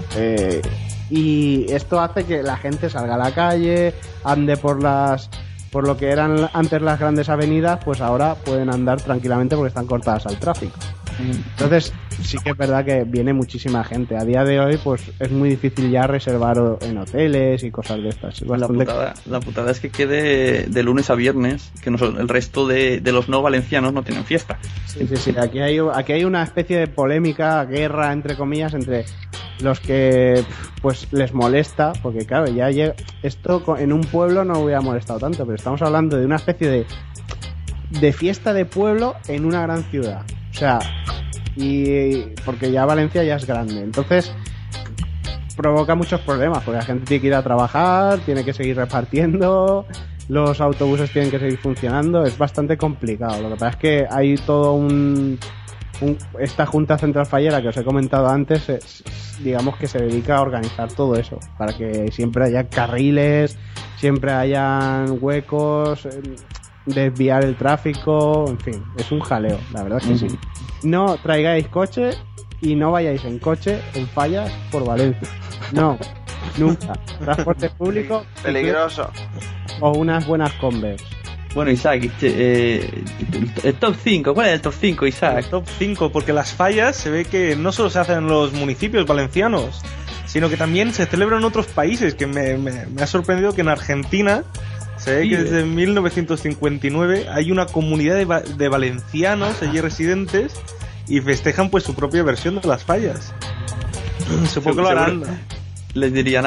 Y esto hace que la gente salga a la calle, ande por lo que eran antes las grandes avenidas, pues ahora pueden andar tranquilamente porque están cortadas al tráfico. Entonces sí que es verdad que viene muchísima gente. A día de hoy pues es muy difícil ya reservar en hoteles y cosas de estas. La putada es que quede de lunes a viernes, que el resto de los no valencianos no tienen fiesta. Sí. Aquí hay una especie de polémica, guerra entre comillas, entre los que pues les molesta, porque claro, ya esto en un pueblo no hubiera molestado tanto, pero estamos hablando de una especie de fiesta de pueblo en una gran ciudad. O sea, y porque ya Valencia ya es grande, entonces provoca muchos problemas, porque la gente tiene que ir a trabajar, tiene que seguir repartiendo, los autobuses tienen que seguir funcionando, es bastante complicado. Lo que pasa es que hay todo esta Junta Central Fallera que os he comentado antes, digamos que se dedica a organizar todo eso, para que siempre haya carriles, siempre hayan huecos, desviar el tráfico, en fin, es un jaleo, la verdad es que sí. No traigáis coche y no vayáis en coche en fallas por Valencia. No, nunca. Transporte público peligroso. O unas buenas Converse. Bueno, Isaac, el top 5, ¿cuál es el top 5, Isaac? El top 5, porque las fallas se ve que no solo se hacen en los municipios valencianos, sino que también se celebran en otros países, que me ha sorprendido que en Argentina se ve que desde 1959 hay una comunidad de valencianos allí residentes y festejan pues su propia versión de las fallas. Supongo que lo harán. Les dirían,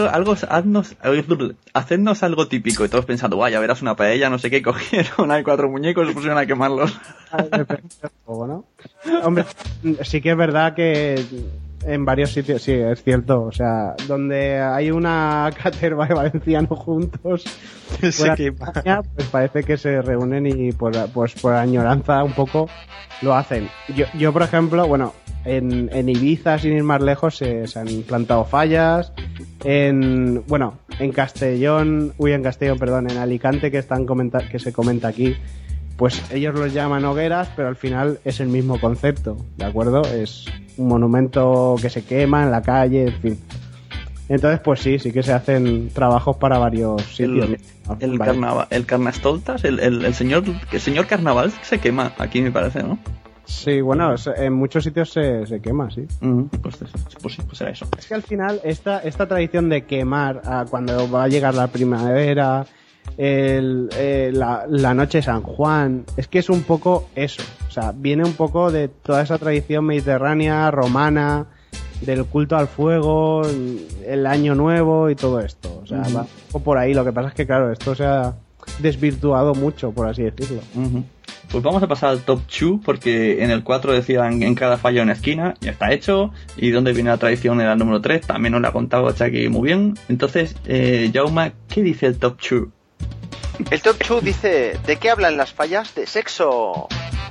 hacednos algo típico. Y todos pensando, vaya, verás una paella, no sé qué, cogieron, hay 4 muñecos y se pusieron a quemarlos. ¿No? Hombre, sí que es verdad que en varios sitios, sí, es cierto. O sea, donde hay una caterva de valencianos juntos, España, pues parece que se reúnen y por añoranza un poco lo hacen. Yo por ejemplo, bueno, en Ibiza, sin ir más lejos, se han plantado fallas. En Castellón, en Alicante, que se comenta aquí, pues ellos los llaman hogueras, pero al final es el mismo concepto, ¿de acuerdo? Es un monumento que se quema en la calle, en fin. Entonces, pues sí que se hacen trabajos para varios sitios. El Carnestoltas, el señor Carnaval se quema aquí, me parece, ¿no? Sí, bueno, en muchos sitios se quema, sí. Pues será eso. Es que al final esta tradición de quemar cuando va a llegar la primavera, la noche de San Juan. Es que es un poco eso. O sea, viene un poco de toda esa tradición mediterránea, romana, del culto al fuego, el año nuevo y todo esto. O sea, va un poco por ahí. Lo que pasa es que, claro, esto se ha desvirtuado mucho, por así decirlo. Pues vamos a pasar al top 2, porque en el 4 decían en cada falla una esquina, ya está hecho. Y dónde viene la tradición en el número 3, también nos la ha contado Chucky muy bien. Entonces, Jaume, ¿qué dice el top 2? El top 2 dice: ¿de qué hablan las fallas? De sexo.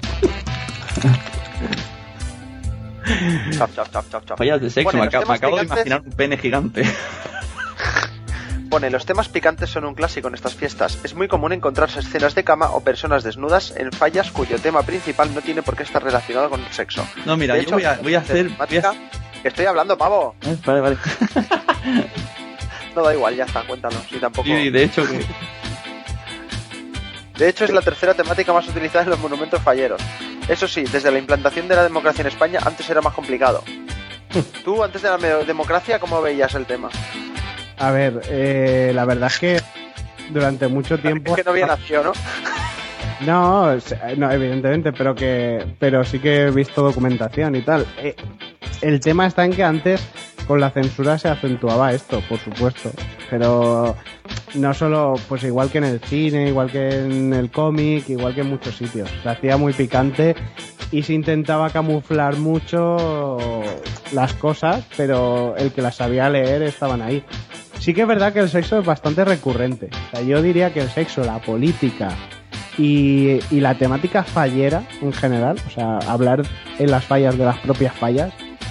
Chop. Fallas de sexo, Pone, me acabo de imaginar un pene gigante. Pone: los temas picantes son un clásico en estas fiestas. Es muy común encontrarse escenas de cama o personas desnudas en fallas cuyo tema principal no tiene por qué estar relacionado con el sexo. No, mira, yo voy a hacer... Estoy hablando, pavo. Vale. No, da igual, ya está, cuéntalo. Si tampoco... Sí, de hecho... De hecho, es la tercera temática más utilizada en los monumentos falleros. Eso sí, desde la implantación de la democracia en España, antes era más complicado. Tú, antes de la democracia, ¿cómo veías el tema? A ver, la verdad es que durante mucho tiempo... Es que no había nacido, ¿no? No, evidentemente, pero sí que he visto documentación y tal. El tema está en que antes con la censura se acentuaba esto, por supuesto, pero no solo, pues igual que en el cine, igual que en el cómic, igual que en muchos sitios. Se hacía muy picante y se intentaba camuflar mucho las cosas, pero el que las sabía leer estaban ahí. Sí que es verdad que el sexo es bastante recurrente. O sea, yo diría que el sexo, la política y la temática fallera en general, o sea, hablar en las fallas de las propias fallas,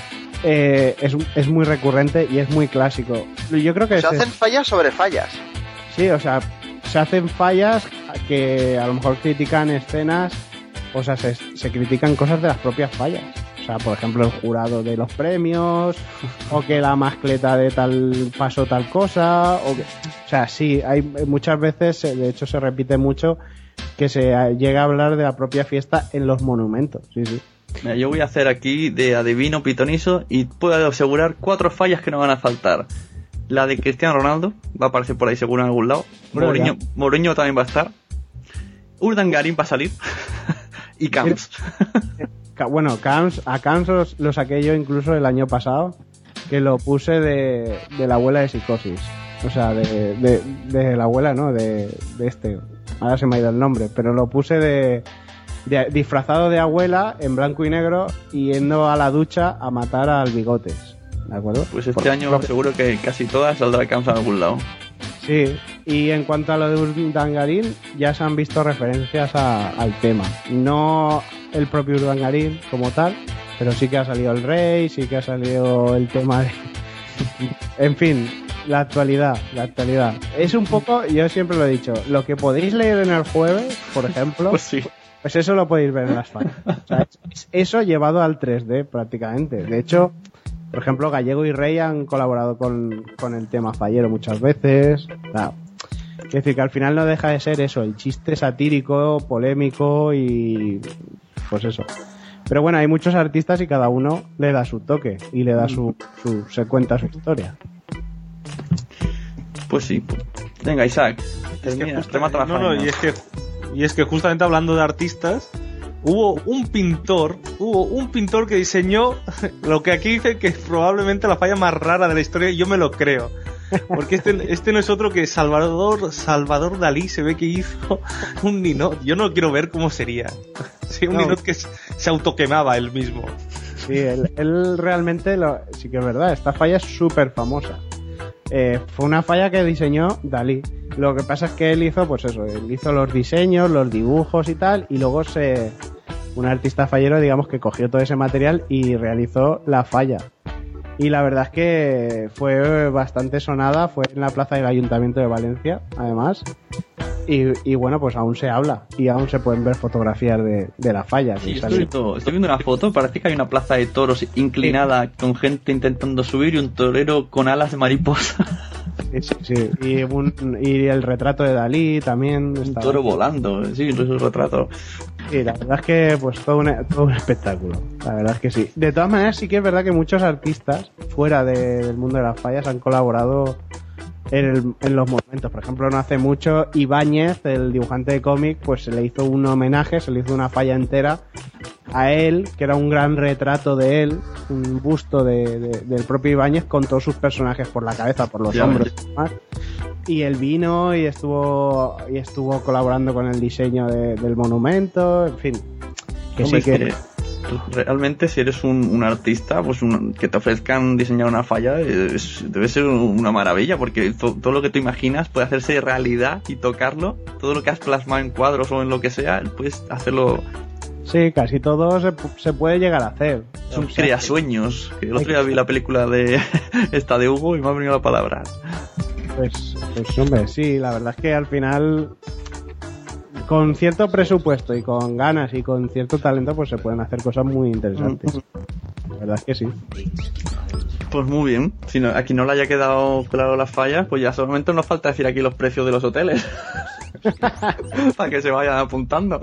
es muy recurrente y es muy clásico. Yo creo que se hacen fallas sobre fallas. Sí, o sea, se hacen fallas que a lo mejor critican escenas, o sea, se critican cosas de las propias fallas. O sea, por ejemplo, el jurado de los premios, o que la mascleta de tal pasó tal cosa, o sea, sí, hay muchas veces, de hecho se repite mucho, que se llega a hablar de la propia fiesta en los monumentos, sí. Mira, yo voy a hacer aquí de adivino pitonizo y puedo asegurar 4 fallas que no van a faltar. La de Cristiano Ronaldo, va a aparecer por ahí seguro en algún lado. Mourinho también va a estar. Urdangarín va a salir. Y Camps. Bueno, a Camps lo saqué yo incluso el año pasado, que lo puse de la abuela de Psicosis. O sea, de la abuela, ¿no? De este. Ahora se me ha ido el nombre, pero lo puse de disfrazado de abuela en blanco y negro yendo a la ducha a matar al Bigotes. ¿De acuerdo? Pues este año seguro que casi todas saldrá Camps en algún lado. Sí, y en cuanto a lo de Urdangarín, ya se han visto referencias al tema. No el propio Urdangarín como tal, pero sí que ha salido el rey, sí que ha salido el tema de... En fin, la actualidad. Es un poco, yo siempre lo he dicho, lo que podéis leer en el jueves, por ejemplo, pues sí. Pues eso lo podéis ver en las fallas. O sea, es eso llevado al 3D prácticamente. De hecho, por ejemplo, Gallego y Rey han colaborado con el tema fallero muchas veces. O sea, es decir, que al final no deja de ser eso, el chiste satírico, polémico y pues eso. Pero bueno, hay muchos artistas y cada uno le da su toque y le da se cuenta su historia. Pues sí. Venga, Isaac. Y es que justamente hablando de artistas, hubo un pintor que diseñó lo que aquí dice que es probablemente la falla más rara de la historia, y yo me lo creo. Porque este no es otro que Salvador Dalí, se ve que hizo un ninot. Yo no quiero ver cómo sería. Sí, un ninot que se autoquemaba él mismo. Sí, él realmente, sí que es verdad, esta falla es súper famosa. Fue una falla que diseñó Dalí. Lo que pasa es que él hizo, pues eso, él hizo los diseños, los dibujos y tal, y luego un artista fallero, digamos, que cogió todo ese material y realizó la falla. Y la verdad es que fue bastante sonada, fue en la plaza del Ayuntamiento de Valencia, además. Y bueno, pues aún se habla y aún se pueden ver fotografías de la falla. Sí, estoy viendo una foto, parece que hay una plaza de toros inclinada con gente intentando subir y un torero con alas de mariposa. Sí. Y el retrato de Dalí también. Un toro volando, sí, es un retrato. Sí, la verdad es que pues todo un espectáculo. La verdad es que sí. De todas maneras sí que es verdad que muchos artistas fuera del mundo de las fallas han colaborado en los monumentos. Por ejemplo, no hace mucho Ibáñez, el dibujante de cómic, pues se le hizo un homenaje, se le hizo una falla entera a él, que era un gran retrato de él, un busto del propio Ibáñez con todos sus personajes por la cabeza, por los hombros y demás. Y él vino y estuvo colaborando con el diseño del monumento, en fin. Que Hombre, sí que... Realmente, si eres un artista, pues que te ofrezcan diseñar una falla debe ser una maravilla, porque todo lo que tú imaginas puede hacerse realidad y tocarlo. Todo lo que has plasmado en cuadros o en lo que sea, puedes hacerlo. Sí, casi todo se puede llegar a hacer. Crea sueños. Que el otro día vi la película de esta de Hugo y me ha venido la palabra. Pues hombre, sí, la verdad es que al final, con cierto presupuesto y con ganas y con cierto talento, pues se pueden hacer cosas muy interesantes. La verdad es que sí. Pues muy bien. Si a quien no le haya quedado claro las fallas, pues ya solamente nos falta decir aquí los precios de los hoteles. Para que se vayan apuntando.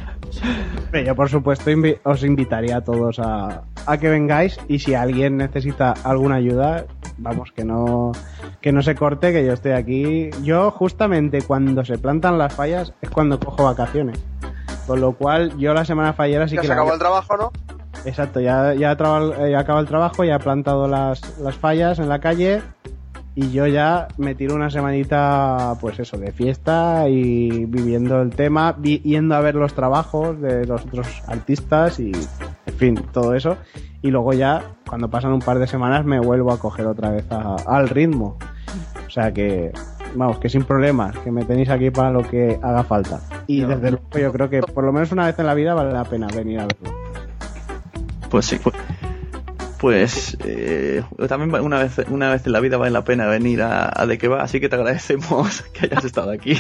Yo por supuesto os invitaría a todos a que vengáis, y si alguien necesita alguna ayuda, vamos, que no se corte, que yo estoy aquí. Yo justamente cuando se plantan las fallas es cuando cojo vacaciones, con lo cual yo la semana fallera sí que... ¿Ya se acabó el trabajo, no? Exacto, ya acaba el trabajo, ya he plantado las fallas en la calle, y yo ya me tiro una semanita, pues eso, de fiesta y viviendo el tema, yendo a ver los trabajos de los otros artistas y, en fin, todo eso. Y luego ya, cuando pasan un par de semanas, me vuelvo a coger otra vez al ritmo. O sea que, vamos, que sin problemas, que me tenéis aquí para lo que haga falta. Y desde luego yo creo que por lo menos una vez en la vida vale la pena venir a verlo. Pues sí. Pues también una vez en la vida vale la pena venir a De Qué Va, así que te agradecemos que hayas estado aquí.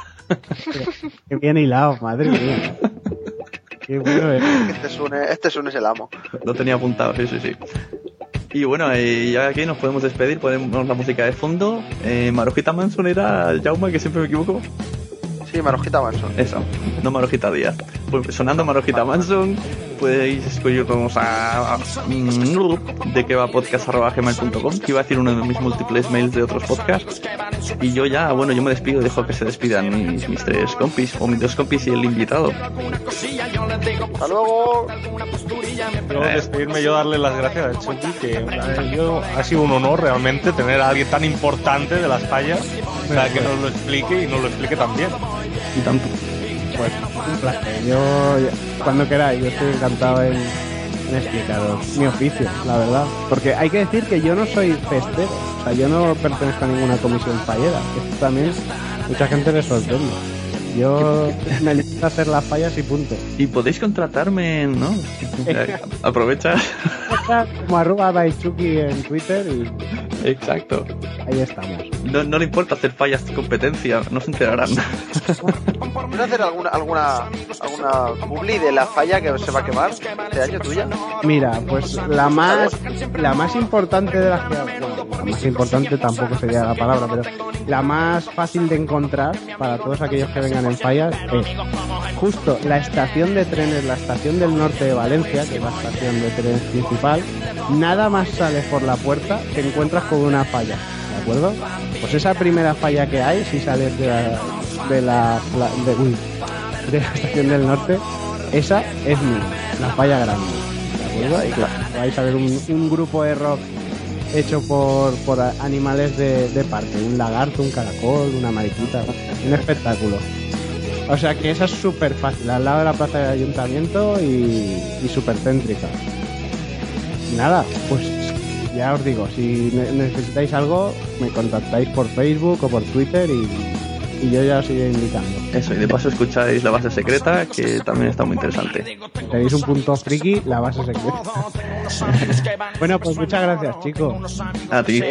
Qué bien hilado, madre mía. Qué bueno es. Este es el amo. Lo tenía apuntado, sí. Y bueno, ya aquí nos podemos despedir, ponemos la música de fondo. Marujita Manson era Jaume, que siempre me equivoco. Sí, Marujita Manson. Eso, no Marujita Díaz. Pues sonando Marujita Manson, podéis escribirnos a dequevapodcast@gmail.com, que iba a decir uno de mis múltiples mails de otros podcasts. Y yo ya, bueno, yo me despido, dejo que se despidan mis tres compis, o mis dos compis y el invitado. Hasta luego. Yo despedirme, yo darle las gracias a Chucky, que ha sido un honor realmente tener a alguien tan importante de las fallas para que nos lo explique y nos lo explique también. Y tanto. Pues un placer. Yo cuando queráis, yo estoy encantado en explicaros mi oficio, la verdad. Porque hay que decir que yo no soy festero, o sea, yo no pertenezco a ninguna comisión fallera. Esto también mucha gente le sorprende. Yo me limito a hacer las fallas y punto. Y podéis contratarme, ¿no? Aprovecha. Como @daichuki en Twitter y... Exacto. Ahí estamos. No le importa hacer fallas de competencia, no se enterarán. ¿Puedes hacer alguna publi de la falla que se va a quemar este año tuya? Mira, pues la más importante de las que... Bueno, la más importante tampoco sería la palabra, pero la más fácil de encontrar para todos aquellos que vengan en fallas es justo la estación de trenes, la estación del norte de Valencia, que es la estación de trenes principal. Nada más sales por la puerta, te encuentras con una falla, ¿de acuerdo? Pues esa primera falla que hay, si sales de la estación del norte, esa es la falla grande, ¿de acuerdo? Y claro, vais a ver un grupo de rock hecho por animales de parque, un lagarto, un caracol, una mariquita, un espectáculo. O sea que esa es súper fácil, al lado de la plaza del ayuntamiento y súper céntrica. Y nada, pues ya os digo, si necesitáis algo, me contactáis por Facebook o por Twitter y yo ya os iré indicando. Eso, y de paso escucháis La Base Secreta, que también está muy interesante. Tenéis un punto friki, La Base Secreta. Bueno, pues muchas gracias, chicos. A ti.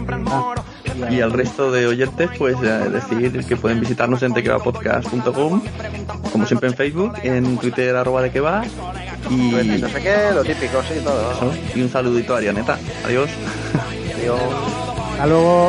Y al resto de oyentes, pues decir que pueden visitarnos en dequevapodcast.com, como siempre en Facebook, en Twitter @dequeva, y no sé qué, lo típico, sí, todo. Eso, y un saludito a Arianeta. Adiós. Adiós. Hasta luego.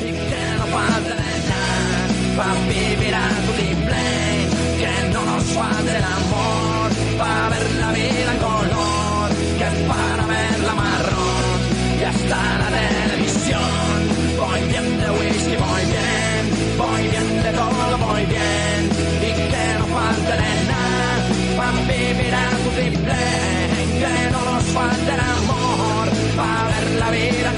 Pa' vivir a tu timbre, que no nos falte el amor, para ver la vida en color, que para verla marrón, y hasta la televisión, voy bien de whisky, voy beberà tutti i blanc, que no nos faltarà amor, va ver la vida